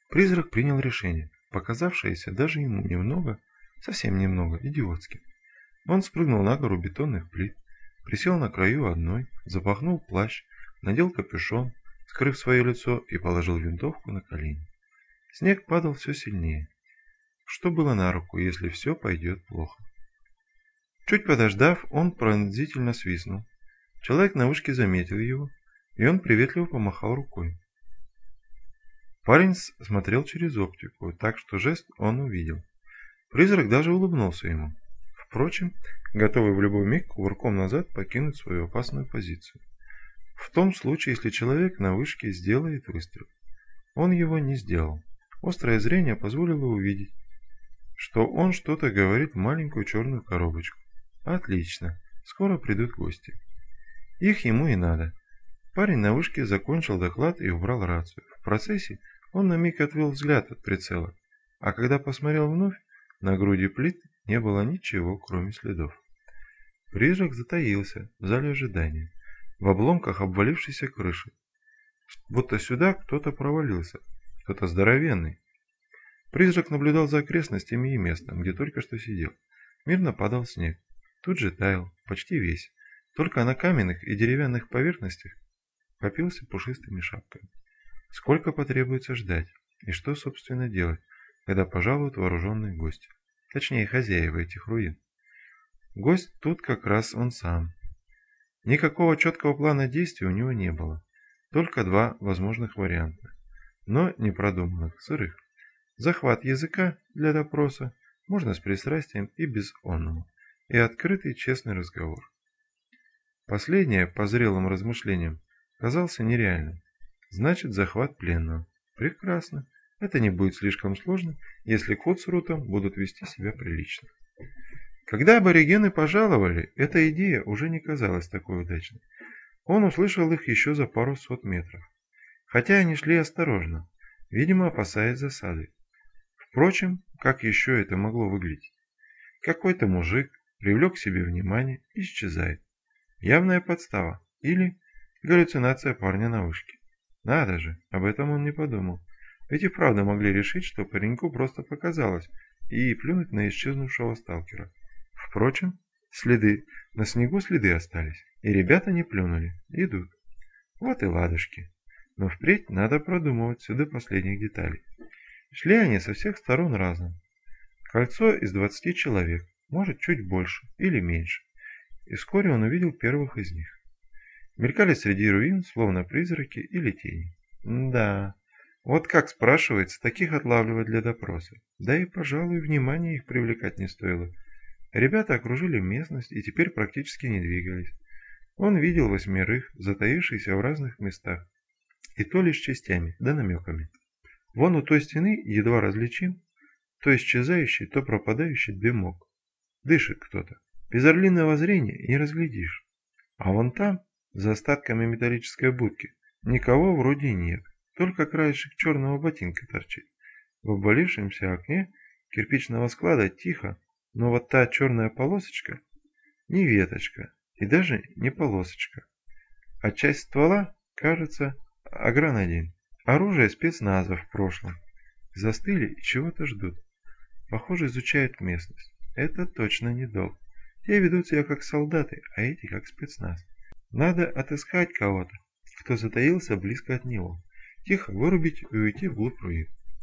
Призрак принял решение, показавшееся даже ему немного, совсем немного, идиотским. Он спрыгнул на гору бетонных плит, присел на краю одной, запахнул плащ, надел капюшон, скрыв свое лицо, и положил винтовку на колени. Снег падал все сильнее, что было на руку, если все пойдет плохо. Чуть подождав, он пронзительно свистнул. Человек на вышке заметил его, и он приветливо помахал рукой. Парень смотрел через оптику, так что жест он увидел. Призрак даже улыбнулся ему. Впрочем, готовый в любой миг кувырком назад покинуть свою опасную позицию. В том случае, если человек на вышке сделает выстрел. Он его не сделал. Острое зрение позволило увидеть, что он что-то говорит в маленькую черную коробочку. Отлично, скоро придут гости. Их ему и надо. Парень на вышке закончил доклад и убрал рацию. В процессе он на миг отвел взгляд от прицела, а когда посмотрел вновь, на груди плит не было ничего, кроме следов. Призрак затаился в зале ожидания, в обломках обвалившейся крыши. Будто сюда кто-то провалился, кто-то здоровенный. Призрак наблюдал за окрестностями и местом, где только что сидел. Мирно падал снег. Тут же таял, почти весь. Только на каменных и деревянных поверхностях попился пушистыми шапками. Сколько потребуется ждать? И что, собственно, делать, когда пожалуют вооруженные гости? Точнее, хозяева этих руин. Гость тут как раз он сам. Никакого четкого плана действий у него не было. Только два возможных варианта. Но непродуманных, сырых. Захват языка для допроса можно с пристрастием и без онного. И открытый честный разговор. Последнее, по зрелым размышлениям, казался нереальным. Значит, захват пленного. Прекрасно. Это не будет слишком сложно, если Кот с Рутом будут вести себя прилично. Когда аборигены пожаловали, эта идея уже не казалась такой удачной. Он услышал их еще за пару сот метров. Хотя они шли осторожно, видимо, опасаясь засады. Впрочем, как еще это могло выглядеть? Какой-то мужик привлек к себе внимание и исчезает. Явная подстава или галлюцинация парня на вышке. Надо же, об этом он не подумал. Ведь и правда могли решить, что пареньку просто показалось, и плюнуть на исчезнувшего сталкера. Впрочем, на снегу следы остались, и ребята не плюнули, идут. Вот и ладушки. Но впредь надо продумывать все до последних деталей. Шли они со всех сторон разом. Кольцо из 20 человек, может чуть больше или меньше. И вскоре он увидел первых из них. Мелькали среди руин, словно призраки или тени. Да, вот как, спрашивается, таких отлавливать для допроса. Да и, пожалуй, внимания их привлекать не стоило. Ребята окружили местность и теперь практически не двигались. Он видел 8, затаившихся в разных местах. И то лишь частями, да намеками. Вон у той стены едва различим, то исчезающий, то пропадающий дымок. Дышит кто-то. Без орлиного зрения не разглядишь. А вон там, за остатками металлической будки, никого вроде нет. Только краешек черного ботинка торчит. В обвалившемся окне кирпичного склада тихо, но вот та черная полосочка не веточка и даже не полосочка, а часть ствола, кажется, агранадин. Оружие спецназа в прошлом. Застыли и чего-то ждут. Похоже, изучают местность. Это точно не долг. Те ведут себя как солдаты, а эти как спецназ. Надо отыскать кого-то, кто затаился близко от него. Тихо вырубить и уйти вглубь руин.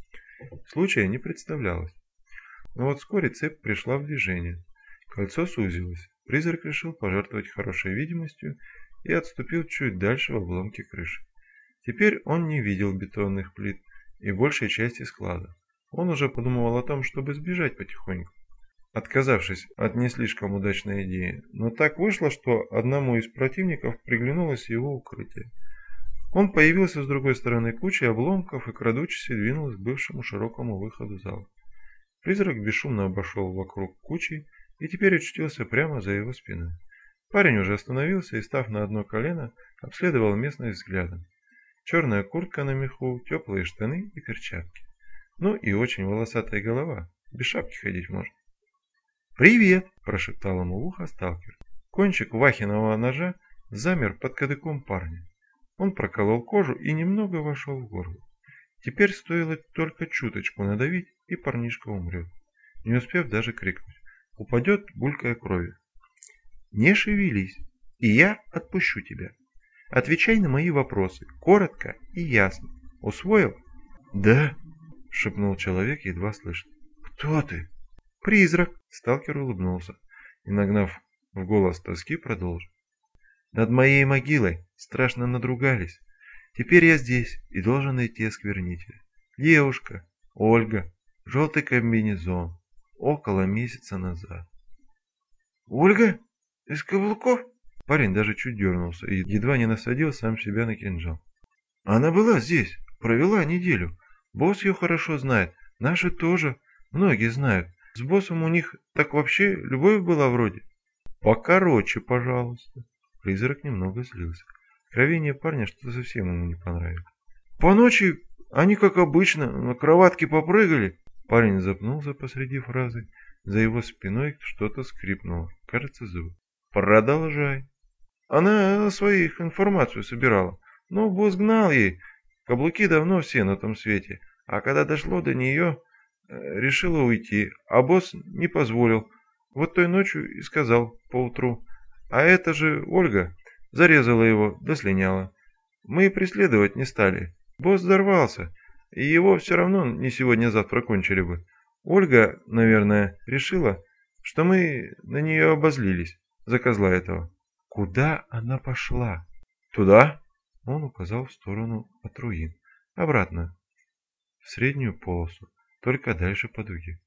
Случая не представлялось. Но вот вскоре цепь пришла в движение. Кольцо сузилось. Призрак решил пожертвовать хорошей видимостью и отступил чуть дальше в обломке крыши. Теперь он не видел бетонных плит и большей части склада. Он уже подумывал о том, чтобы сбежать потихоньку, отказавшись от не слишком удачной идеи. Но так вышло, что одному из противников приглянулось его укрытие. Он появился с другой стороны кучи обломков и, крадучись, двинулся к бывшему широкому выходу зала. Призрак бесшумно обошел вокруг кучи и теперь очутился прямо за его спиной. Парень уже остановился и, став на одно колено, обследовал местность взглядом. Черная куртка на меху, теплые штаны и перчатки. Ну и очень волосатая голова, без шапки ходить может. «Привет!» – прошептал ему в ухо сталкер. Кончик вахинового ножа замер под кадыком парня. Он проколол кожу и немного вошел в горло. Теперь стоило только чуточку надавить, и парнишка умрет, не успев даже крикнуть. Упадет, булькая кровью. Не шевелись, и я отпущу тебя. Отвечай на мои вопросы, коротко и ясно. Усвоил? Да, шепнул человек едва слышно. Кто ты? Призрак. Сталкер улыбнулся и, нагнав в голос тоски, продолжил. Над моей могилой страшно надругались. Теперь я здесь и должен найти осквернителя. Девушка, Ольга, желтый комбинезон, около месяца назад. Ольга? Из каблуков? Парень даже чуть дернулся и едва не насадил сам себя на кинжал. Она была здесь, провела неделю. Босс ее хорошо знает, наши тоже, многие знают. С боссом у них так вообще любовь была вроде. Покороче, пожалуйста. Призрак немного злился. Откровение парня что-то совсем ему не понравилось. По ночи они, как обычно, на кроватке попрыгали. Парень запнулся посреди фразы. За его спиной что-то скрипнуло. Кажется, зуб. Продолжай. Она своих информацию собирала. Но босс гнал ей. Каблуки давно все на том свете. А когда дошло до нее, решила уйти. А босс не позволил. Вот той ночью и сказал поутру. А это же Ольга зарезала его, да слиняла. Мы и преследовать не стали. Босс взорвался, и его все равно не сегодня-завтра кончили бы. Ольга, наверное, решила, что мы на нее обозлились за козла этого. Куда она пошла? Туда? Он указал в сторону от руин. Обратно, в среднюю полосу, только дальше по дуге.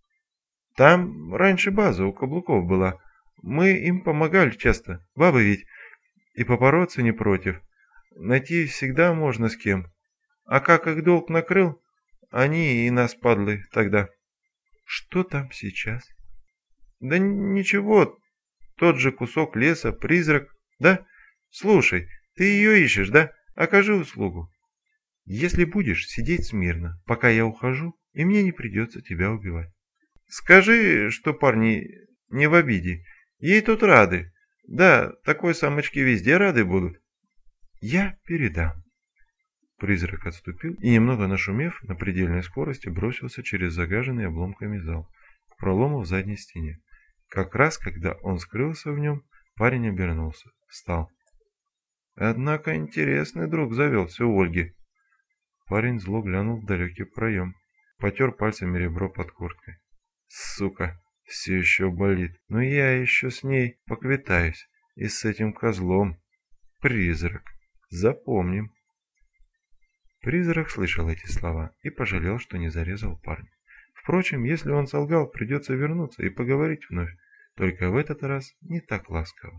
Там раньше база у каблуков была. Мы им помогали часто. Бабы ведь. И попороться не против. Найти всегда можно с кем. А как их долг накрыл, они и нас, падлы, тогда. Что там сейчас? Да ничего, тот же кусок леса, призрак, да? Слушай, ты ее ищешь, да? Окажи услугу. Если будешь сидеть смирно, пока я ухожу, и мне не придется тебя убивать. Скажи, что парни не в обиде. Ей тут рады. Да, такой самочки везде рады будут. Я передам. Призрак отступил и, немного нашумев, на предельной скорости бросился через загаженный обломками зал к пролому в задней стене. Как раз, когда он скрылся в нем, парень обернулся, встал. Однако интересный друг завелся у Ольги. Парень зло глянул в далекий проем, потер пальцами ребро под курткой. Сука, все еще болит, но я еще с ней поквитаюсь, и с этим козлом. Призрак, запомним. Призрак слышал эти слова и пожалел, что не зарезал парня. Впрочем, если он солгал, придется вернуться и поговорить вновь, только в этот раз не так ласково.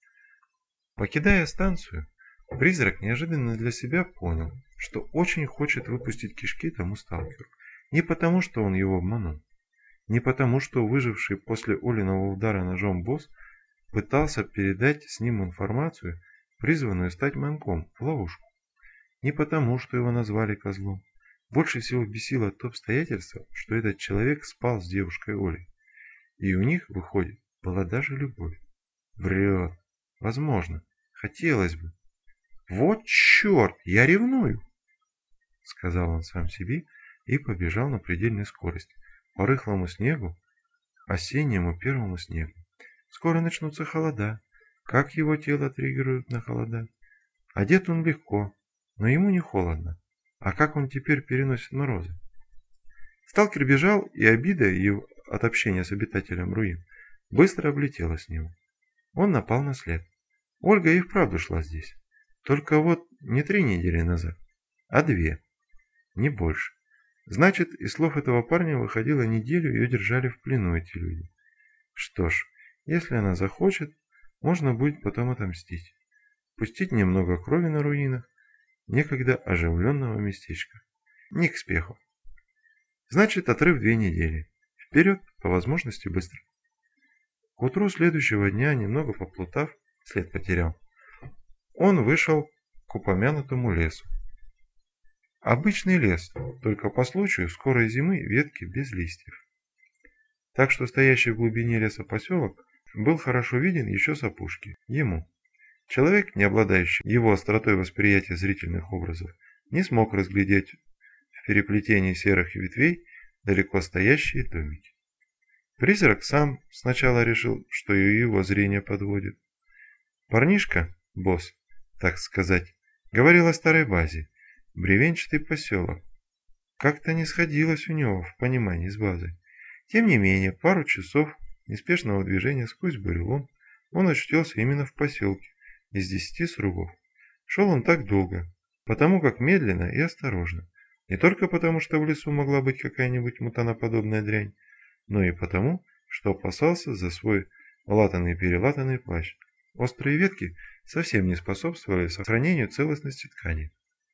Покидая станцию, призрак неожиданно для себя понял, что очень хочет выпустить кишки тому сталкеру. Не потому, что он его обманул, не потому, что выживший после Олиного удара ножом босс пытался передать с ним информацию, призванную стать манком в ловушку. Не потому, что его назвали козлом. Больше всего бесило то обстоятельство, что этот человек спал с девушкой Олей. И у них, выходит, была даже любовь. Врет. Возможно. Хотелось бы. Вот черт, я ревную, сказал он сам себе и побежал на предельной скорости по рыхлому снегу, осеннему первому снегу. Скоро начнутся холода. Как его тело триггерует на холода? Одет он легко, но ему не холодно. А как он теперь переносит морозы? Сталкер бежал, и обида его от общения с обитателем руин быстро облетела с него. Он напал на след. Ольга и вправду шла здесь. Только вот не 3 недели назад, а 2. Не больше. Значит, из слов этого парня выходило, неделю ее держали в плену эти люди. Что ж, если она захочет, можно будет потом отомстить. Пустить немного крови на руинах некогда оживленного местечка. Не к спеху. Значит, отрыв 2 недели. Вперед, по возможности быстро. К утру следующего дня, немного поплутав, след потерял, он вышел к упомянутому лесу. Обычный лес, только по случаю скорой зимы ветки без листьев. Так что стоящий в глубине леса поселок был хорошо виден еще с опушки, ему. Человек, не обладающий его остротой восприятия зрительных образов, не смог разглядеть переплетении серых ветвей далеко стоящие домики. Призрак сам сначала решил, что и его зрение подводит. Парнишка, босс, так сказать, говорил о старой базе, бревенчатый поселок. Как-то не сходилось у него в понимании с базой. Тем не менее, пару часов неспешного движения сквозь бурелом он очутился именно в поселке из 10 срубов. Шел он так долго, потому как медленно и осторожно. Не только потому, что в лесу могла быть какая-нибудь мутаноподобная дрянь, но и потому, что опасался за свой латанный-перелатанный плащ. Острые ветки совсем не способствовали сохранению целостности ткани.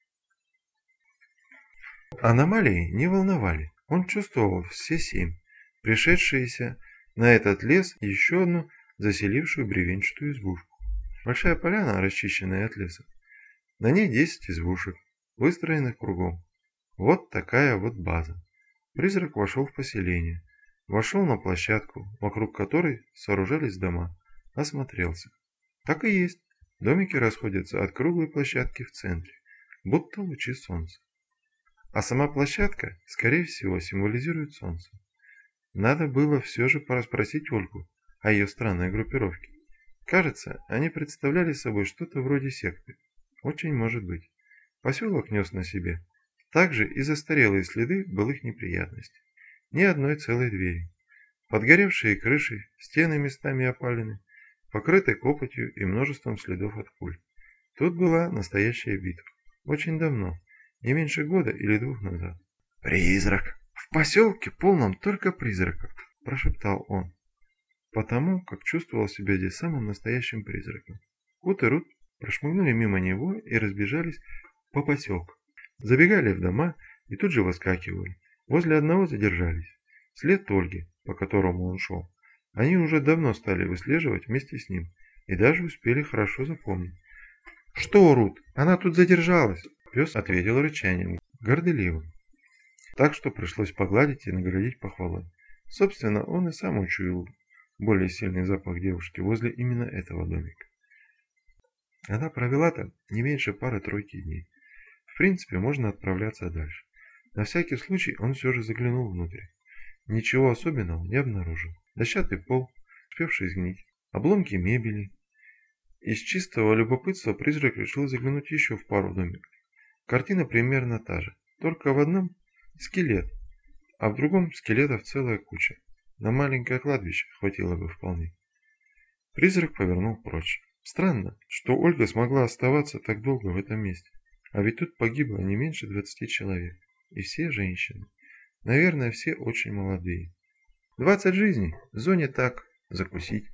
Аномалии не волновали. Он чувствовал все 7, пришедшиеся на этот лес и еще одну заселившую бревенчатую избушку. Большая поляна, расчищенная от леса. На ней 10 избушек, выстроенных кругом. Вот такая вот база. Призрак вошел в поселение. Вошел на площадку, вокруг которой сооружались дома. Осмотрелся. Так и есть. Домики расходятся от круглой площадки в центре, будто лучи солнца. А сама площадка, скорее всего, символизирует солнце. Надо было все же порасспросить Ольгу о ее странной группировке. Кажется, они представляли собой что-то вроде секты. Очень может быть. Поселок нес на себе также и застарелые следы былых неприятностей. Ни одной целой двери. Подгоревшие крыши, стены местами опалены, покрыты копотью и множеством следов от пуль. Тут была настоящая битва. Очень давно, не меньше года или 2 назад. «Призрак! В поселке полном только призраков!» – прошептал он. Потому как чувствовал себя здесь самым настоящим призраком. Кут и Рут прошмыгнули мимо него и разбежались по поселку. Забегали в дома и тут же выскакивали. Возле одного задержались. След Ольги, по которому он шел, они уже давно стали выслеживать вместе с ним и даже успели хорошо запомнить. «Что, Рут, она тут задержалась?» Пес ответил рычанием, горделивым. Так что пришлось погладить и наградить похвалой. Собственно, он и сам учуял более сильный запах девушки возле именно этого домика. Она провела там не меньше пары-тройки дней. В принципе, можно отправляться дальше. На всякий случай он все же заглянул внутрь. Ничего особенного не обнаружил. Дощатый пол, успевший сгнить, обломки мебели. Из чистого любопытства призрак решил заглянуть еще в пару домиков. Картина примерно та же, только в одном скелет, а в другом скелетов целая куча. На маленькое кладбище хватило бы вполне. Призрак повернул прочь. Странно, что Ольга смогла оставаться так долго в этом месте. А ведь тут погибло не меньше 20 человек. И все женщины. Наверное, все очень молодые. 20 жизней. В зоне так. Закусить.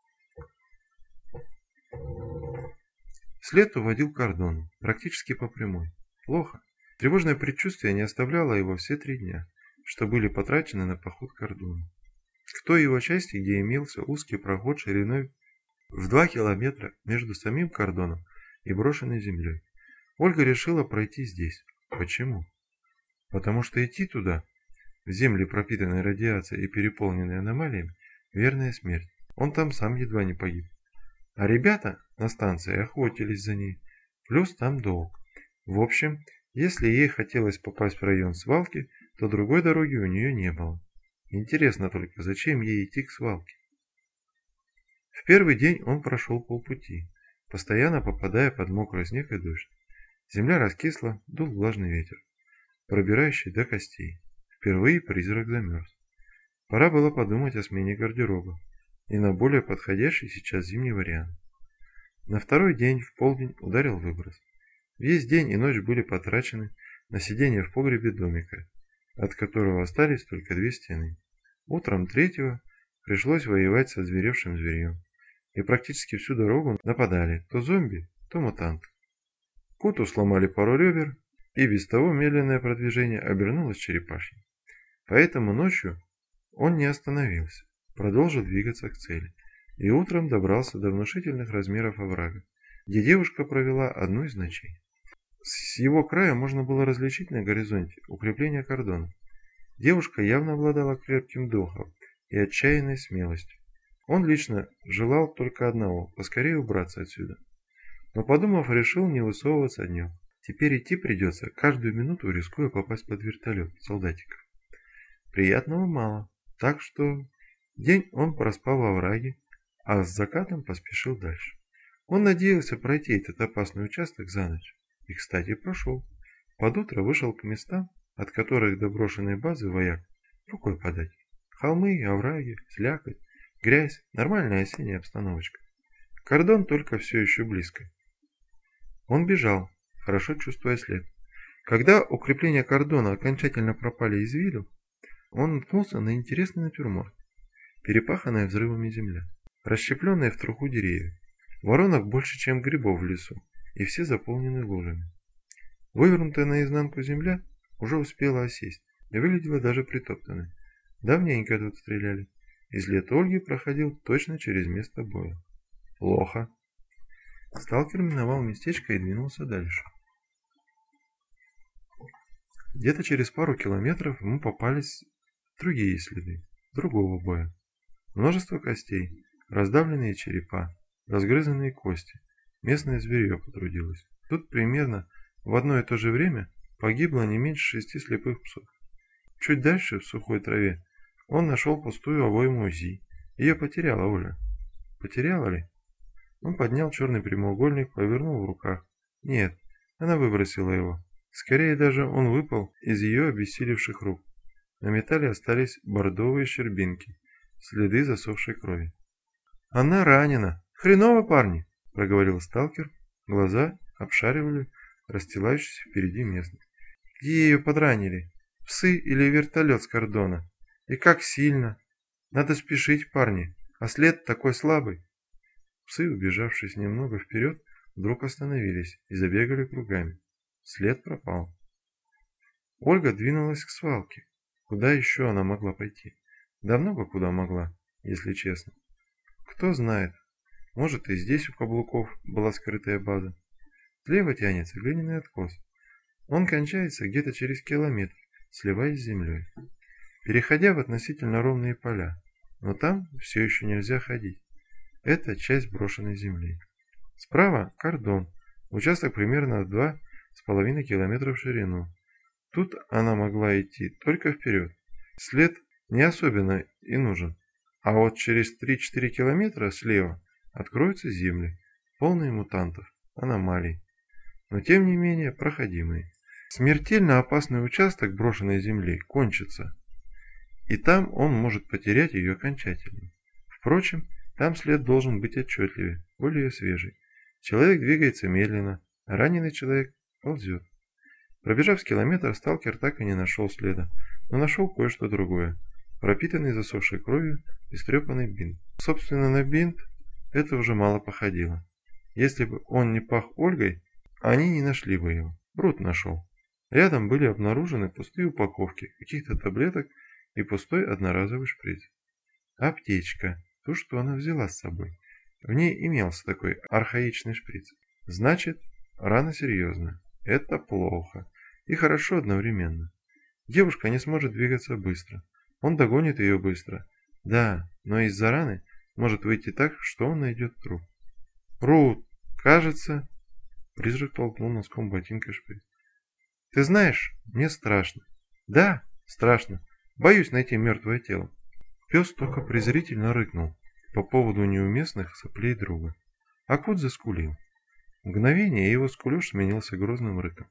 След уводил к кордону. Практически по прямой. Плохо. Тревожное предчувствие не оставляло его все 3 дня, что были потрачены на поход к кордону. К той его части, где имелся узкий проход шириной в 2 километра между самим кордоном и брошенной землей. Ольга решила пройти здесь. Почему? Потому что идти туда, в земли, пропитанные радиацией и переполненные аномалиями, верная смерть. Он там сам едва не погиб. А ребята на станции охотились за ней. Плюс там долг. В общем, если ей хотелось попасть в район свалки, то другой дороги у нее не было. Интересно только, зачем ей идти к свалке? В первый день он прошел полпути, постоянно попадая под мокрый снег и дождь. Земля раскисла, дул влажный ветер, пробирающий до костей. Впервые призрак замерз. Пора было подумать о смене гардероба и на более подходящий сейчас зимний вариант. На второй день в полдень ударил выброс. Весь день и ночь были потрачены на сидение в погребе домика, от которого остались только 2 стены. Утром третьего пришлось воевать со озверевшим зверьем, и практически всю дорогу нападали то зомби, то мутанты. Куту сломали пару ребер, и без того медленное продвижение обернулось черепашьим. Поэтому ночью он не остановился, продолжил двигаться к цели, и утром добрался до внушительных размеров оврага, где девушка провела одну из ночей. С его края можно было различить на горизонте укрепление кордона. Девушка явно обладала крепким духом и отчаянной смелостью. Он лично желал только одного – поскорее убраться отсюда. Но, подумав, решил не высовываться днем. Теперь идти придется, каждую минуту рискуя попасть под вертолет солдатиков. Приятного мало, так что день он проспал во овраге, а с закатом поспешил дальше. Он надеялся пройти этот опасный участок за ночь. И, кстати, прошел. Под утро вышел к местам, от которых до брошенной базы вояк рукой подать. Холмы, овраги, слякоть, грязь, нормальная осенняя обстановочка. Кордон только все еще близко. Он бежал, хорошо чувствуя след. Когда укрепления кордона окончательно пропали из виду, он наткнулся на интересный натюрморт. Перепаханная взрывами земля, расщепленные в труху деревья. Воронок больше, чем грибов в лесу, и все заполнены лужами. Вывернутая наизнанку земля уже успела осесть и выглядела даже притоптанной. Давненько тут стреляли, и след Ольги проходил точно через место боя. Плохо. Сталкер миновал местечко и двинулся дальше. Где-то через пару километров ему попались другие следы, другого боя. Множество костей, раздавленные черепа, разгрызанные кости. Местное зверье потрудилось. Тут примерно в одно и то же время погибло не меньше 6 слепых псов. Чуть дальше, в сухой траве, он нашел пустую обойму УЗИ. Ее потеряла Оля. Потеряла ли? Он поднял черный прямоугольник, повернул в руках. Нет, она выбросила его. Скорее даже он выпал из ее обессилевших рук. На металле остались бордовые щербинки, следы засохшей крови. «Она ранена! Хреново, парни!» – проговорил сталкер. Глаза обшаривали расстилающуюся впереди местность. «Где ее подранили? Псы или вертолет с кордона? И как сильно? Надо спешить, парни, а след такой слабый!» Псы, убежавшись немного вперед, вдруг остановились и забегали кругами. След пропал. Ольга двинулась к свалке. Куда еще она могла пойти? Давно бы куда могла, если честно. Кто знает, может и здесь у каблуков была скрытая база. Слева тянется глиняный откос. Он кончается где-то через километр, сливаясь с землей, переходя в относительно ровные поля. Но там все еще нельзя ходить. Это часть брошенной земли. Справа кордон, участок примерно в 2,5 километра в ширину. Тут она могла идти только вперед. След не особенно и нужен. А вот через 3-4 километра слева откроются земли, полные мутантов, аномалий. Но тем не менее проходимые. Смертельно опасный участок брошенной земли кончится. И там он может потерять ее окончательно. Впрочем, там след должен быть отчетливее, более свежий. Человек двигается медленно, а раненый человек ползет. Пробежав с километра, сталкер так и не нашел следа, но нашел кое-что другое. Пропитанный засохшей кровью истрепанный бинт. Собственно, на бинт это уже мало походило. Если бы он не пах Ольгой, они не нашли бы его. Брут нашел. Рядом были обнаружены пустые упаковки, каких-то таблеток и пустой одноразовый шприц. Аптечка. То, что она взяла с собой. В ней имелся такой архаичный шприц. Значит, рана серьезная. Это плохо. И хорошо одновременно. Девушка не сможет двигаться быстро. Он догонит ее быстро. Да, но из-за раны может выйти так, что он найдет труп. Рут, кажется... Призрак толкнул носком ботинка шприц. Ты знаешь, мне страшно. Да, страшно. Боюсь найти мертвое тело. Пес только презрительно рыкнул по поводу неуместных соплей друга. Акут заскулил. В мгновение его скулеж сменился грозным рыком.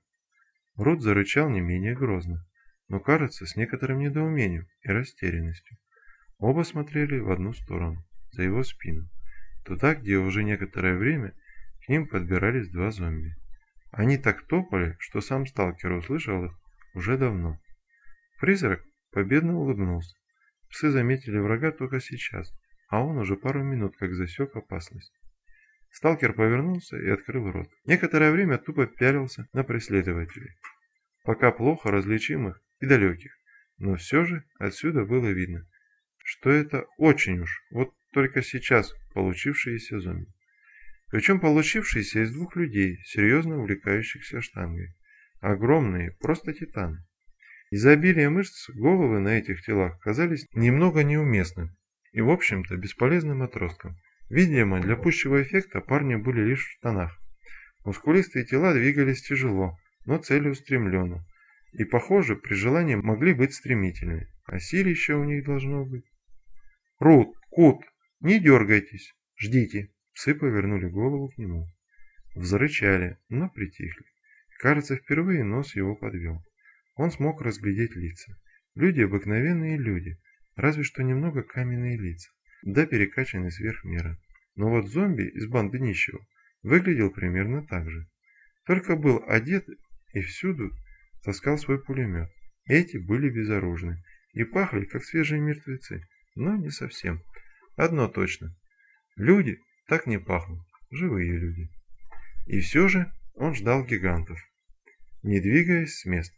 Рут зарычал не менее грозно, но, кажется, с некоторым недоумением и растерянностью. Оба смотрели в одну сторону, за его спину, туда, где уже некоторое время к ним подбирались два зомби. Они так топали, что сам сталкер услышал их уже давно. Призрак победно улыбнулся. Псы заметили врага только сейчас, а он уже пару минут как засек опасность. Сталкер повернулся и открыл рот. Некоторое время тупо пялился на преследователей, пока плохо различимых и далеких, но все же отсюда было видно, что это очень уж, вот только сейчас получившиеся зомби. Причем получившиеся из двух людей, серьезно увлекающихся штангой. Огромные, просто титаны. Из-за обилия мышц головы на этих телах казались немного неуместным и, в общем-то, бесполезным отростком. Видимо, для пущего эффекта парни были лишь в штанах. Мускулистые тела двигались тяжело, но целеустремленно. И, похоже, при желании могли быть стремительными. А силища у них должно быть. «Рут! Кут! Не дергайтесь! Ждите!» Псы повернули голову к нему. Взрычали, но притихли. Кажется, впервые нос его подвел. Он смог разглядеть лица. Люди обыкновенные люди, разве что немного каменные лица, да перекачанные сверх меры. Но вот зомби из банды нищего выглядел примерно так же. Только был одет и всюду таскал свой пулемет. Эти были безоружны и пахли, как свежие мертвецы, но не совсем. Одно точно. Люди так не пахнут, живые люди. И все же он ждал гигантов, не двигаясь с места.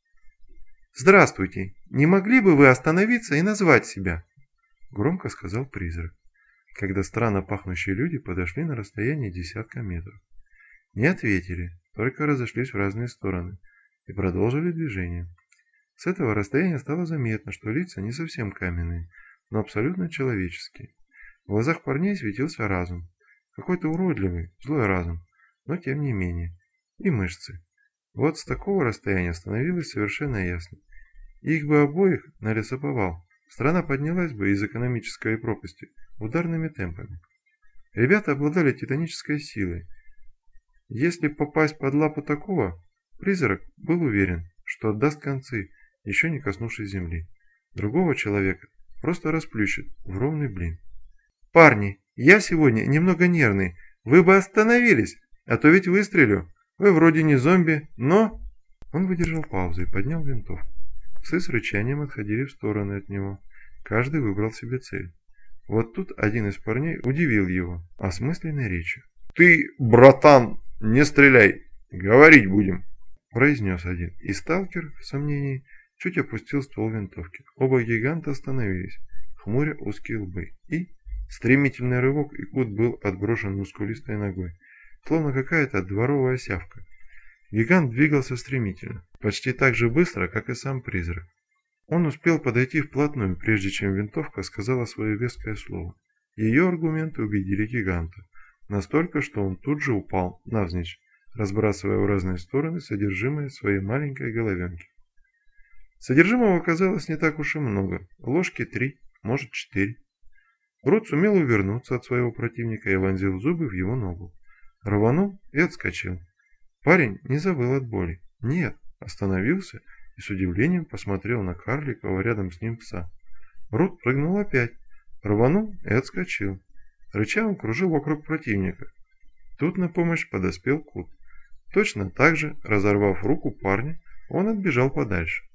«Здравствуйте! Не могли бы вы остановиться и назвать себя?» Громко сказал призрак, когда странно пахнущие люди подошли на расстояние десятка метров. Не ответили, только разошлись в разные стороны и продолжили движение. С этого расстояния стало заметно, что лица не совсем каменные, но абсолютно человеческие. В глазах парней светился разум. Какой-то уродливый, злой разум, но тем не менее. И мышцы. Вот с такого расстояния становилось совершенно ясно. Их бы обоих на лесоповал. Страна поднялась бы из экономической пропасти ударными темпами. Ребята обладали титанической силой. Если попасть под лапу такого, призрак был уверен, что отдаст концы, еще не коснувшись земли. Другого человека просто расплющит в ровный блин. «Парни, я сегодня немного нервный. Вы бы остановились, а то ведь выстрелю. Вы вроде не зомби, но...» Он выдержал паузу и поднял винтовку. Псы с рычанием отходили в стороны от него. Каждый выбрал себе цель. Вот тут один из парней удивил его осмысленной речью. «Ты, братан, не стреляй! Говорить будем!» произнес один. И сталкер, в сомнении, чуть опустил ствол винтовки. Оба гиганта остановились, хмуря узкие лбы. И стремительный рывок, и Кут был отброшен мускулистой ногой, словно какая-то дворовая сявка. Гигант двигался стремительно, почти так же быстро, как и сам призрак. Он успел подойти вплотную, прежде чем винтовка сказала свое веское слово. Ее аргументы убедили гиганта, настолько, что он тут же упал навзничь, разбрасывая в разные стороны содержимое своей маленькой головенки. Содержимого оказалось не так уж и много, ложки 3, может 4. Рут сумел увернуться от своего противника и вонзил зубы в его ногу. Рванул и отскочил. Парень не забыл от боли. Нет, остановился и с удивлением посмотрел на карликового рядом с ним пса. Рут прыгнул опять, рванул и отскочил. Рыча он кружил вокруг противника. Тут на помощь подоспел Кут. Точно так же, разорвав руку парня, он отбежал подальше.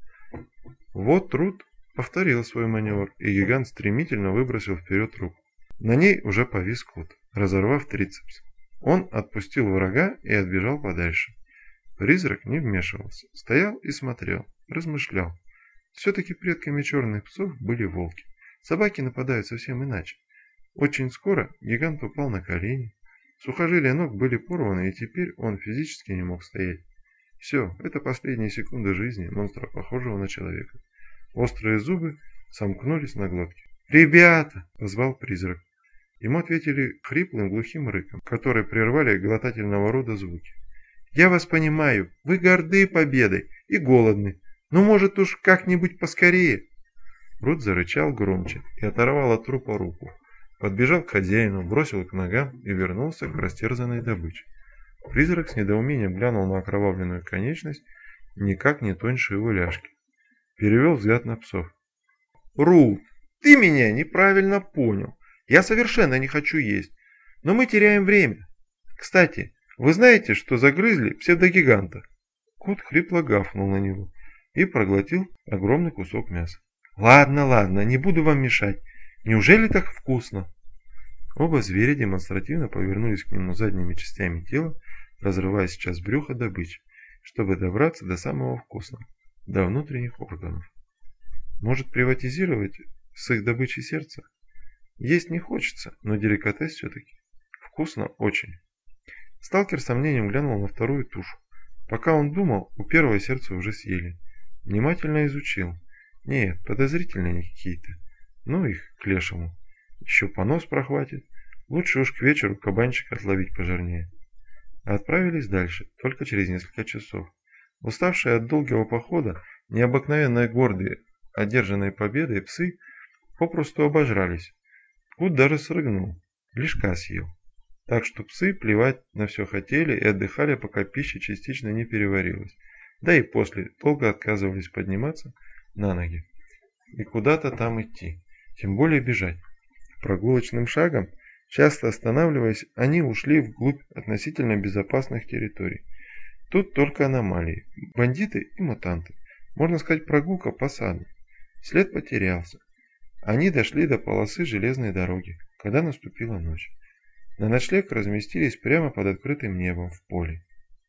Вот Рут повторил свой маневр, и гигант стремительно выбросил вперед руку. На ней уже повис Кут, разорвав трицепс. Он отпустил врага и отбежал подальше. Призрак не вмешивался, стоял и смотрел, размышлял. Все-таки предками черных псов были волки. Собаки нападают совсем иначе. Очень скоро гигант упал на колени. Сухожилия ног были порваны, и теперь он физически не мог стоять. Все, это последние секунды жизни монстра, похожего на человека. Острые зубы сомкнулись на глотке. «Ребята!» – позвал призрак. Ему ответили хриплым глухим рыком, которые прервали глотательного рода звуки. «Я вас понимаю, вы горды победой и голодны, но может уж как-нибудь поскорее!» Рут зарычал громче и оторвал от трупа руку. Подбежал к хозяину, бросил к ногам и вернулся к растерзанной добыче. Призрак с недоумением глянул на окровавленную конечность, никак не тоньше его ляжки. Перевел взгляд на псов. «Рут, ты меня неправильно понял. Я совершенно не хочу есть, но мы теряем время. Кстати, вы знаете, что загрызли псевдогиганта?» Кот хрипло гафнул на него и проглотил огромный кусок мяса. «Ладно, ладно, не буду вам мешать. Неужели так вкусно?» Оба зверя демонстративно повернулись к нему задними частями тела, разрывая сейчас брюхо добычи, чтобы добраться до самого вкусного, до внутренних органов. Может, приватизировать с их добычей сердце? Есть не хочется, но деликатес все-таки. Вкусно очень. Сталкер с сомнением глянул на вторую тушу. Пока он думал, у первого сердце уже съели. Внимательно изучил. Нет, подозрительные какие-то. Ну их к лешему. Еще понос прохватит. Лучше уж к вечеру кабанчика отловить пожирнее. а отправились дальше, только через несколько часов. Уставшие от долгого похода, необыкновенно гордые одержанной победой псы попросту обожрались. Кут даже срыгнул, лишка съел. Так что псы плевать на все хотели и отдыхали, пока пища частично не переварилась. Да и после долго отказывались подниматься на ноги и куда-то там идти, тем более бежать. Прогулочным шагом, часто останавливаясь, они ушли вглубь относительно безопасных территорий. Тут только аномалии, бандиты и мутанты. Можно сказать, прогулка по саду. След потерялся. Они дошли до полосы железной дороги, когда наступила ночь. На ночлег разместились прямо под открытым небом в поле.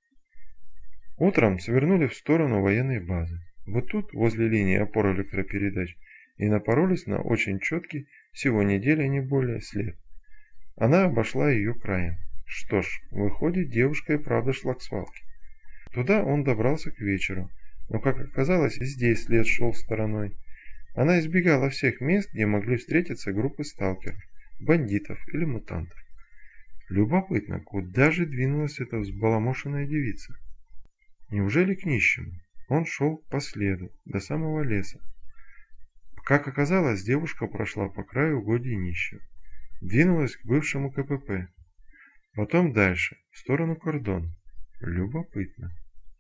Утром свернули в сторону военной базы. Вот тут, возле линии опор электропередач, и напоролись на очень четкий, всего неделя не более, след. Она обошла ее краем. Что ж, выходит, девушка и правда шла к свалке. Туда он добрался к вечеру, но, как оказалось, и здесь след шел стороной. Она избегала всех мест, где могли встретиться группы сталкеров, бандитов или мутантов. Любопытно, куда же двинулась эта взбаламошенная девица? Неужели к нищему? Он шел по следу, до самого леса. Как оказалось, девушка прошла по краю угодий нищего. Двинулась к бывшему КПП. Потом дальше, в сторону кордона. Любопытно.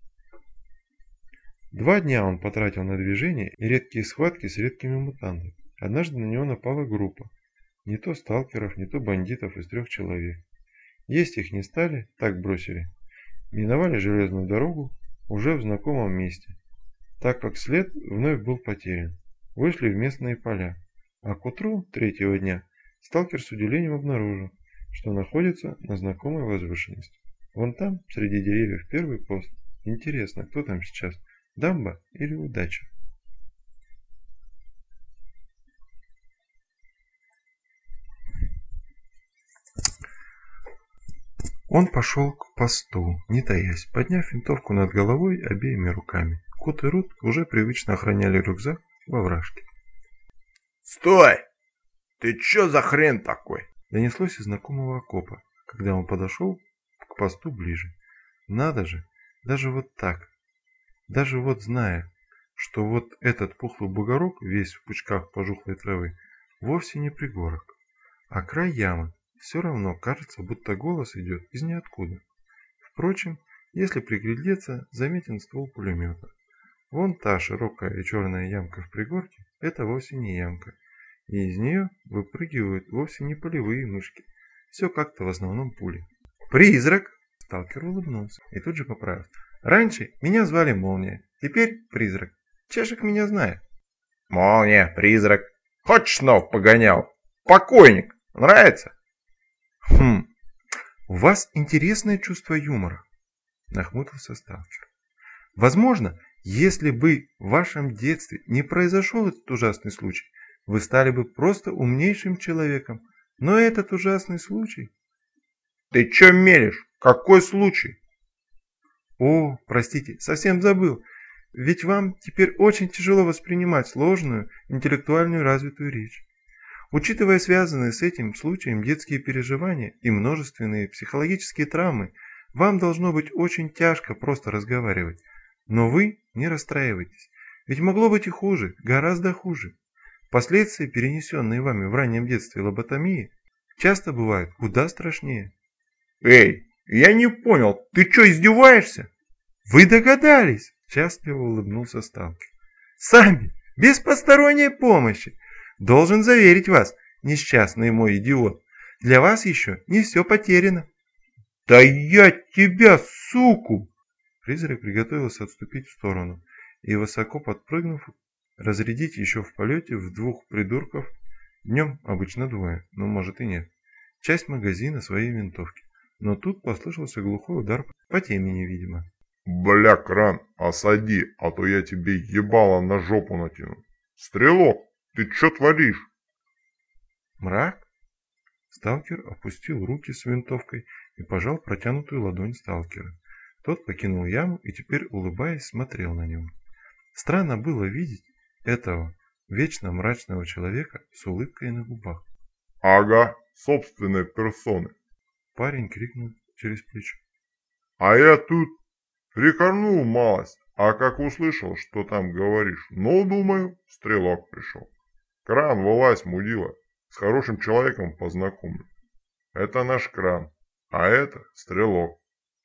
2 дня он потратил на движение и редкие схватки с редкими мутантами. Однажды на него напала группа. Не то сталкеров, не то бандитов из 3 человек. Есть их не стали, так бросили. Миновали железную дорогу уже в знакомом месте, так как след вновь был потерян. Вышли в местные поля, а к утру 3-го дня сталкер с удивлением обнаружил, что находится на знакомой возвышенности. Вон там, среди деревьев, первый пост. Интересно, кто там сейчас, дамба или удача? Он пошел к посту, не таясь, подняв винтовку над головой обеими руками. Кот и Рут уже привычно охраняли рюкзак во вражке. «Стой! Ты чё за хрен такой?» Донеслось из знакомого окопа, когда он подошел к посту ближе. Надо же, даже вот так, даже вот зная, что вот этот пухлый бугорок, весь в пучках пожухлой травы, вовсе не пригорок, а край ямы, все равно кажется, будто голос идет из ниоткуда. Впрочем, если приглядеться, заметен ствол пулемета. Вон та широкая и черная ямка в пригорке – это вовсе не ямка, и из нее выпрыгивают вовсе не полевые мышки. Все как-то в основном пули. «Призрак!» – сталкер улыбнулся и тут же поправил. «Раньше меня звали Молния, теперь Призрак. Чешек меня знает». «Молния, призрак. Хочешь снова погонял? Покойник. Нравится?» У вас интересное чувство юмора», – нахмурился сталкер. «Возможно, если бы в вашем детстве не произошел этот ужасный случай, вы стали бы просто умнейшим человеком. Но этот ужасный случай...» «Ты чё мелешь? Какой случай?» «О, простите, совсем забыл. Ведь вам теперь очень тяжело воспринимать сложную, интеллектуальную развитую речь. Учитывая связанные с этим случаем детские переживания и множественные психологические травмы, вам должно быть очень тяжко просто разговаривать. Но вы не расстраивайтесь, ведь могло быть и хуже, гораздо хуже. Последствия, перенесенные вами в раннем детстве лоботомии, часто бывают куда страшнее». «Эй, я не понял, ты чё, издеваешься?» «Вы догадались!» – счастливо улыбнулся сталкер. «Сами, без посторонней помощи. Должен заверить вас, несчастный мой идиот, для вас еще не все потеряно». «Да я тебя, суку!» Призрак приготовился отступить в сторону и, высоко подпрыгнув, разрядить еще в полете в 2 придурков, днем обычно 2, но может и нет, часть магазина своей винтовки. Но тут послышался глухой удар по темени, видимо. «Бля, кран, осади, а то я тебе ебало на жопу натяну. Стрелок, ты чё творишь?» «Мрак?» Сталкер опустил руки с винтовкой и пожал протянутую ладонь сталкера. Тот покинул яму и теперь, улыбаясь, смотрел на него. Странно было видеть этого вечно мрачного человека с улыбкой на губах. «Ага, собственной персоны». Парень крикнул через плечо. А я тут прикорнул малость, а как услышал, что там говоришь, ну, думаю, стрелок пришел. Кран, вылазь, мудила, с хорошим человеком познакомлю. Это наш кран, а это стрелок.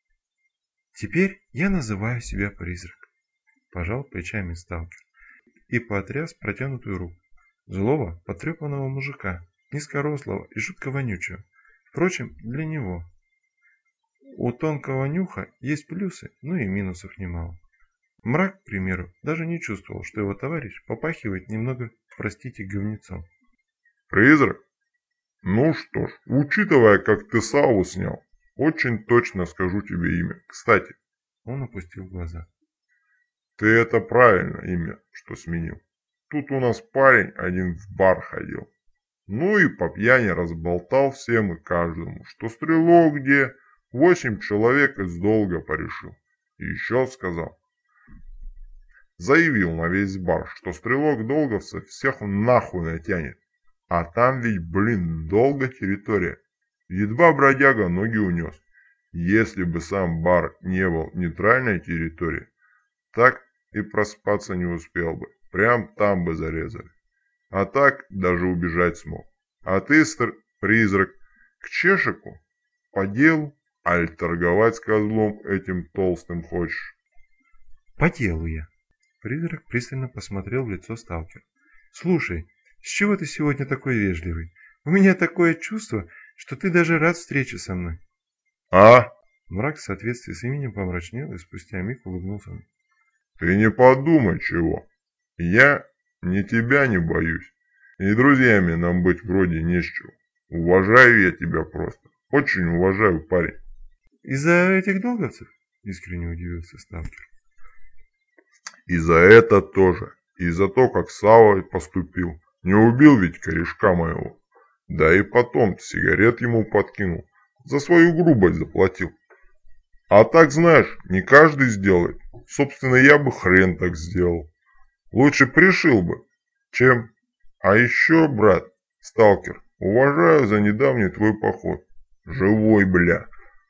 Теперь я называю себя призрак. Пожал плечами сталкер и потряс протянутую руку. Злого, потрепанного мужика, низкорослого и жутко вонючего. Впрочем, для него. У тонкого нюха есть плюсы, но и минусов немало. Мрак, к примеру, даже не чувствовал, что его товарищ попахивает немного, простите, говнецом. Призрак? Ну что ж, учитывая, как ты Саву снял, очень точно скажу тебе имя. Кстати, Он опустил глаза. ты это правильно имя, что сменил. Тут у нас парень один в бар ходил. Ну и по пьяни разболтал всем и каждому, что стрелок где, 8 человек из долга порешил. И еще сказал. Заявил на весь бар, что стрелок долговцев всех нахуй натянет. А там ведь, блин, долго территория. Едва бродяга ноги унес. Если бы сам бар не был нейтральной территорией, так и проспаться не успел бы. Прям там бы зарезали. А так даже убежать смог. А ты, призрак, к Чешику? По делу? Аль торговать с козлом этим толстым хочешь? По делу я. Призрак пристально посмотрел в лицо сталкера. Слушай, с чего ты сегодня такой вежливый? У меня такое чувство, что ты даже рад встрече со мной. А? Мрак в соответствии с именем помрачнел и спустя миг улыбнулся. Ты не подумай чего. Я ни тебя не боюсь. И друзьями нам быть вроде не с чего. Уважаю я тебя просто. Очень уважаю, парень. Из-за этих долговцев? Искренне удивился сталкер. И за это тоже. И за то, как Сава поступил. Не убил ведь корешка моего. Да и потом сигарет ему подкинул. За свою грубость заплатил. А так, знаешь, не каждый сделает. Собственно, я бы хрен так сделал. Лучше пришил бы, чем... А еще, брат, сталкер, уважаю за недавний твой поход. Живой, бля.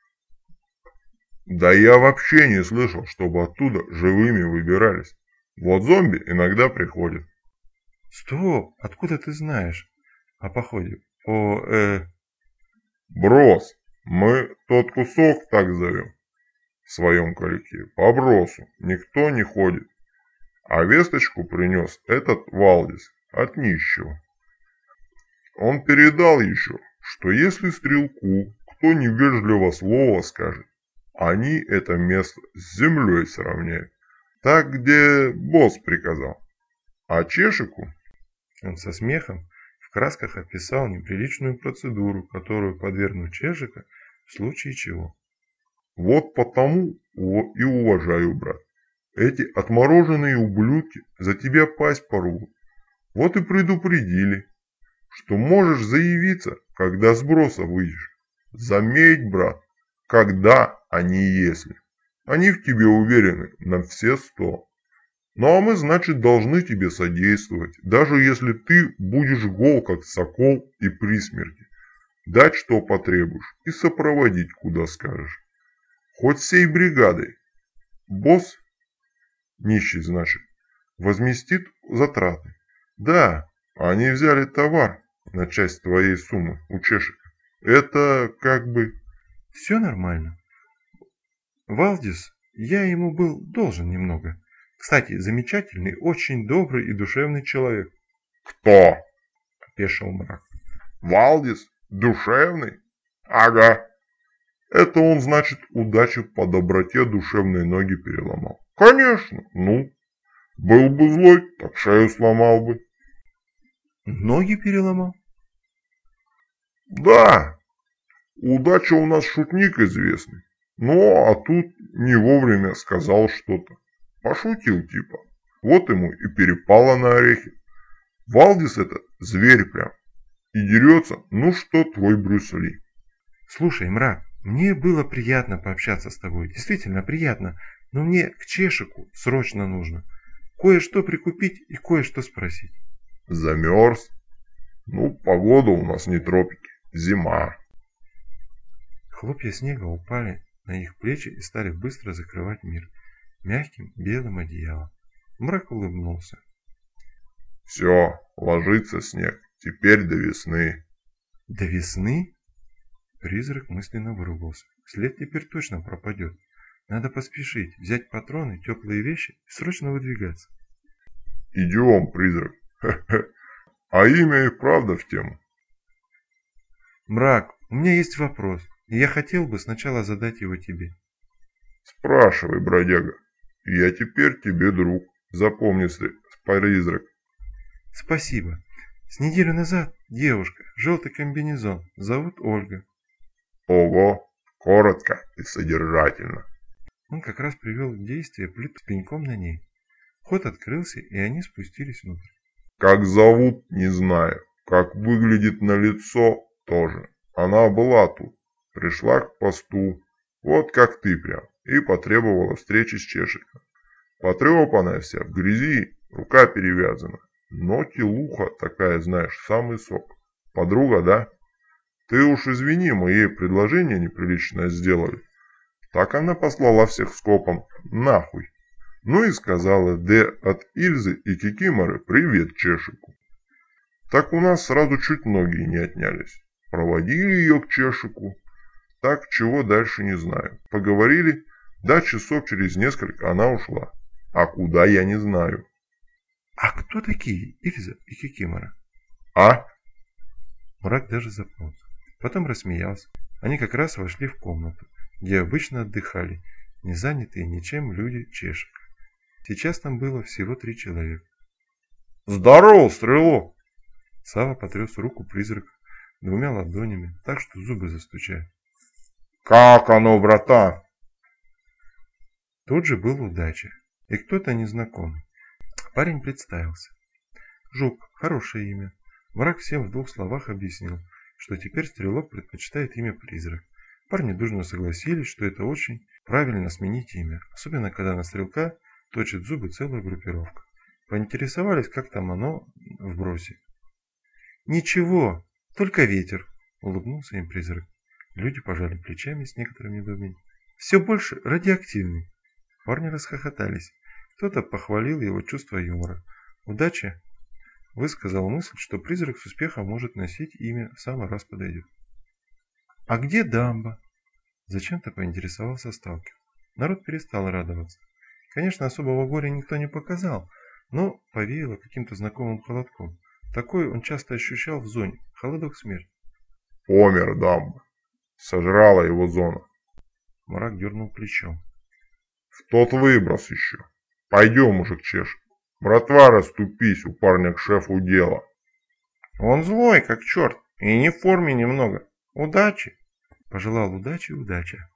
Да я вообще не слышал, чтобы оттуда живыми выбирались. Вот зомби иногда приходят. Стоп, откуда ты знаешь о походе? Брос, мы тот кусок так зовем в своем коллективе. По бросу никто не ходит. А весточку принес этот Валдис от нищего. Он передал еще, что если стрелку кто невежливо слово скажет, они это место с землей сравняют. Так, где босс приказал. А Чешику... Он со смехом в красках описал неприличную процедуру, которую подвергнут Чешика в случае чего. Вот потому и уважаю, брат. Эти отмороженные ублюдки за тебя пасть порвут. Вот и предупредили, что можешь заявиться, когда с броса выйдешь. Заметь, брат, когда, а не если. Они в тебе уверены на все 100. Ну а мы, значит, должны тебе содействовать, даже если ты будешь гол, как сокол и при смерти. Дать, что потребуешь, и сопроводить, куда скажешь. Хоть всей бригадой. Босс, нищий, значит, возместит затраты. Да, они взяли товар на часть твоей суммы у Чешика. Это как бы... Все нормально. Валдис, я ему был должен немного. Кстати, замечательный, очень добрый и душевный человек. Кто? Опешил Мрак. Валдис? Душевный? Ага. Это он, значит, удачу по доброте душевной ноги переломал. Конечно, ну. Был бы злой, так шею сломал бы. Ноги переломал? Да. Удача у нас шутник известный. Ну, а тут не вовремя сказал что-то. Пошутил типа. Вот ему и перепало на орехи. Валдис это зверь прям. И дерется, ну что твой Брюс Ли. Слушай, Мрак, мне было приятно пообщаться с тобой. Действительно приятно. Но мне к Чешику срочно нужно. Кое-что прикупить и кое-что спросить. Замерз? Ну, погода у нас не тропики. Зима. Хлопья снега упали на их плечи и стали быстро закрывать мир мягким белым одеялом. Мрак улыбнулся. Все, ложится снег, теперь до весны. До весны? Призрак мысленно выругался. След теперь точно пропадет. Надо поспешить, взять патроны, теплые вещи и срочно выдвигаться. Идем, призрак. А имя и правда в тему. Мрак, у меня есть вопрос, и я хотел бы сначала задать его тебе. Спрашивай, бродяга. Я теперь тебе друг. Запомни, призрак. Спасибо. С неделю назад девушка, желтый комбинезон, зовут Ольга. Ого, коротко и содержательно. Он как раз привел в действие плиту с пеньком на ней. Ход открылся, и они спустились внутрь. Как зовут, не знаю. Как выглядит на лицо, тоже. Она была тут. Пришла к посту. Вот как ты прям. И потребовала встречи с Чешиком. Потрепанная вся в грязи, рука перевязана. Но телуха такая, знаешь, самый сок. Подруга, да? Ты уж извини, мы ей предложение неприличное сделали. Так она послала всех скопом нахуй. Ну и сказала от Ильзы и Кикиморы привет Чешику. Так у нас сразу чуть ноги не отнялись. Проводили ее к Чешику. Так чего дальше не знаю. Поговорили, да часов через несколько она ушла. А куда я не знаю. А кто такие Ильза и Кикимора? А? Мрак даже запнулся. Потом рассмеялся. Они как раз вошли в комнату, где обычно отдыхали, не занятые ничем люди Чешика. Сейчас там было всего 3 человека. Здорово, стрелок! Сава потряс руку призрака 2 ладонями, так что зубы застучали. Как оно, братан? Тут же был Удача и кто-то незнакомый. Парень представился. Жук, хорошее имя. Мрак всем в 2 словах объяснил, что теперь стрелок предпочитает имя призрак. Парни дружно согласились, что это очень правильно сменить имя, особенно когда на стрелка точит зубы целая группировка. Поинтересовались, как там оно в бросе. «Ничего, только ветер», — улыбнулся им призрак. Люди пожали плечами с некоторым недоумением. «Все больше радиоактивный». Парни расхохотались. Кто-то похвалил его чувство юмора. Удача высказал мысль, что призрак с успехом может носить имя, в самый раз подойдет. «А где дамба?» Зачем-то поинтересовался сталкер. Народ перестал радоваться. Конечно, особого горя никто не показал, но повеяло каким-то знакомым холодком. Такой он часто ощущал в зоне. Холодок смерти. Помер дамба. Сожрала его зона. Мрак дернул плечом. В тот выброс еще. Пойдем уже к Чешику. Братва, расступись, у парня к шефу дело. Он злой, как черт, и не в форме немного. Удачи. Пожелал удачи Удача.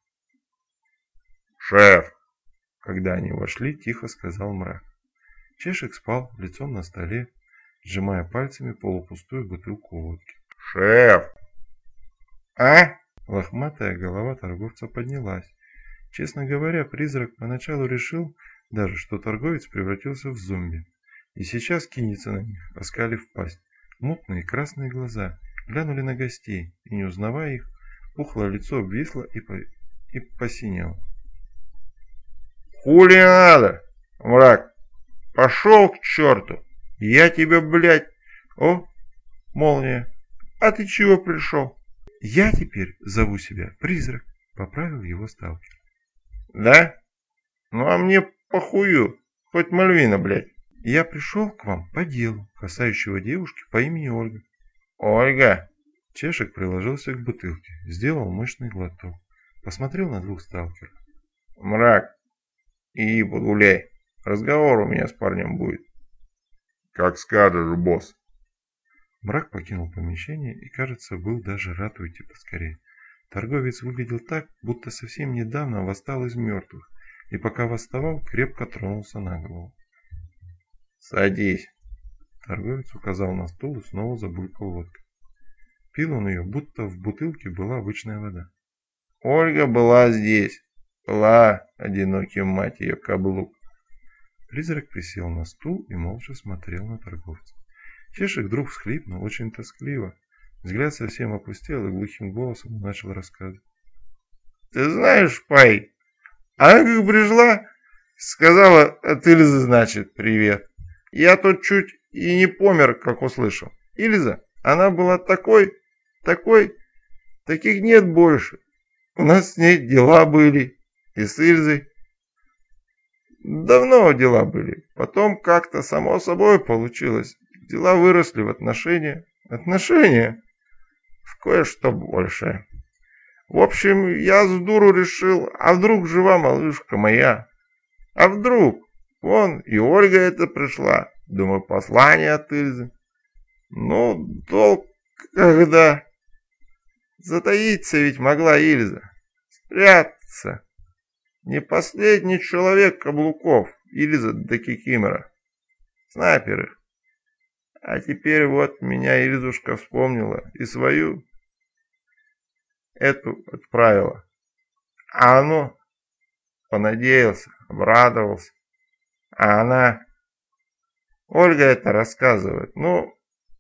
Шеф. Когда они вошли, тихо сказал Мрак. Чешик спал лицом на столе, сжимая пальцами полупустую бутылку водки. Шеф. А? Лохматая голова торговца поднялась. Честно говоря, призрак поначалу решил даже, что торговец превратился в зомби. И сейчас кинется на них, оскалив пасть. Мутные красные глаза глянули на гостей, и, не узнавая их, пухлое лицо обвисло и посинело. Хули надо, Мрак? Пошел к черту. Я тебя, блядь... О, молния. А ты чего пришел? Я теперь зову себя Призрак, поправил его сталкер. Да? Ну а мне похую. Хоть Мальвина, блядь. Я пришел к вам по делу, касающего девушки по имени Ольга. Ольга. Чешек приложился к бутылке, сделал мощный глоток, посмотрел на 2 сталкеров. Мрак, иди погуляй. Разговор у меня с парнем будет. Как скажешь, босс. Мрак покинул помещение и, кажется, был даже рад уйти поскорее. Торговец выглядел так, будто совсем недавно восстал из мертвых, и пока восставал, крепко тронулся на голову. Садись. Торговец указал на стул и снова забулькал водкой. Пил он ее, будто в бутылке была обычная вода. Ольга была здесь. Была одиноким, мать ее, каблук. Призрак присел на стул и молча смотрел на торговца. Чешек вдруг всхлипнул, очень тоскливо. Взгляд совсем опустел и глухим голосом начал рассказывать. Ты знаешь, Пай, она как пришла, сказала от Ильзы, значит, привет. Я тут чуть и не помер, как услышал. Ильза, она была такой, таких нет больше. У нас с ней дела были, и с Ильзой. Давно дела были. Потом как-то само собой получилось. Дела выросли в отношения. Отношения в кое-что большее. В общем, я с дуру решил, а вдруг жива малышка моя? А вдруг? Вон и Ольга это пришла. Думаю, послание от Ильзы. Ну, долг когда... Затаиться ведь могла Ильза. Спрятаться. Не последний человек Каблуков, Ильза да Кикимора. Снайперы. А теперь вот меня Ильзушка вспомнила и свою эту отправила. А оно понадеялся, обрадовался. А она... Ольга это рассказывает. Ну,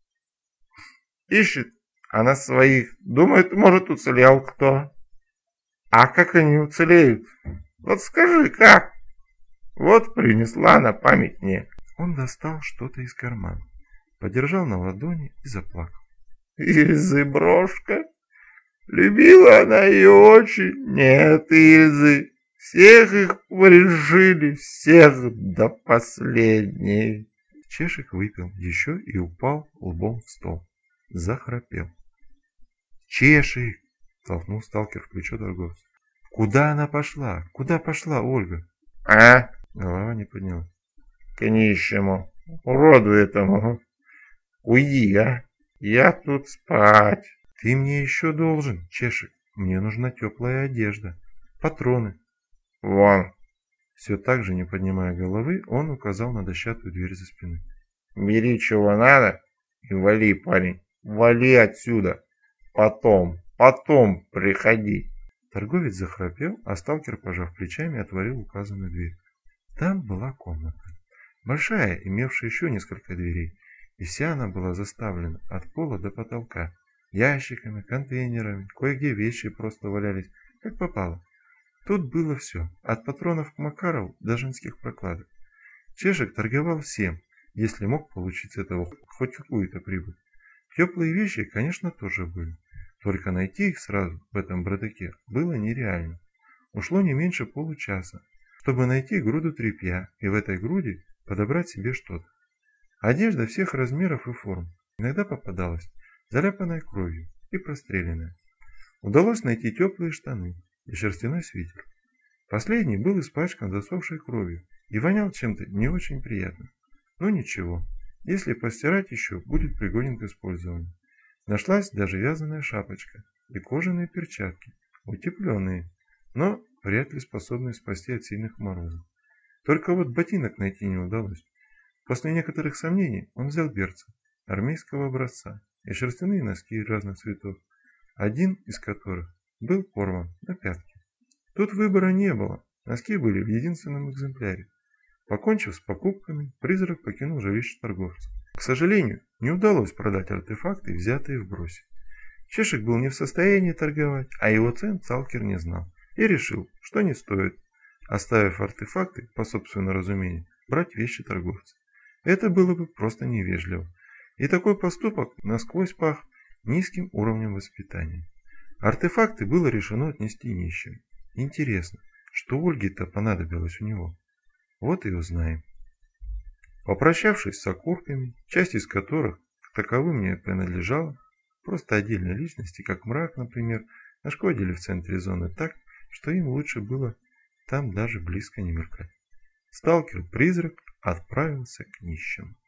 ищет она своих. Думает, может, уцелел кто. А как они уцелеют? Вот скажи, как? Вот принесла на память мне. Он достал что-то из кармана, подержал на ладони и заплакал. Ильзы брошка. Любила она ее очень. Нет, Ильзы. Всех их порешили, всех до последней. Чешик выпил еще и упал лбом в стол. Захрапел. «Чешик!» — толкнул сталкер в плечо торговца. «Куда она пошла? Куда пошла Ольга?» А? Голова не поднялась. К нищему, уроду этому. Уйди, а? Я тут спать. «Ты мне еще должен, Чешик. Мне нужна теплая одежда, патроны». Вон. Все так же, не поднимая головы, он указал на дощатую дверь за спиной. Бери чего надо и вали, парень. Вали отсюда. Потом приходи. Торговец захрапел, а сталкер, пожав плечами, отворил указанную дверь. Там была комната. Большая, имевшая еще несколько дверей, и вся она была заставлена от пола до потолка. Ящиками, контейнерами, кое-где вещи просто валялись, как попало. Тут было все, от патронов к Макарову до женских прокладок. Чешек торговал всем, если мог получить с этого хоть какую-то прибыль. Теплые вещи, конечно, тоже были. Только найти их сразу в этом бардаке было нереально. Ушло не меньше получаса, чтобы найти груду тряпья и в этой груди подобрать себе что-то. Одежда всех размеров и форм иногда попадалась, заляпанная кровью и простреленная. Удалось найти теплые штаны и шерстяной свитер. Последний был испачкан засохшей кровью и вонял чем-то не очень приятным. Но ничего, если постирать еще, будет пригоден к использованию. Нашлась даже вязаная шапочка и кожаные перчатки, утепленные, но вряд ли способные спасти от сильных морозов. Только вот ботинок найти не удалось. После некоторых сомнений он взял берцы армейского образца и шерстяные носки разных цветов, один из которых был порван на пятки. Тут выбора не было, носки были в единственном экземпляре. Покончив с покупками, призрак покинул жилище торговца. К сожалению, не удалось продать артефакты, взятые вбрось. Чешек был не в состоянии торговать, а его цен сталкер не знал и решил, что не стоит, оставив артефакты, по собственному разумению, брать вещи торговца. Это было бы просто невежливо, и такой поступок насквозь пах низким уровнем воспитания. Артефакты было решено отнести нищим. Интересно, что Ольге-то понадобилось у него? Вот и узнаем. Попрощавшись с окурками, часть из которых к таковым не принадлежала, просто отдельные личности, как мрак, например, нашкодили в центре зоны так, что им лучше было там даже близко не мелькать. Сталкер-призрак отправился к нищим.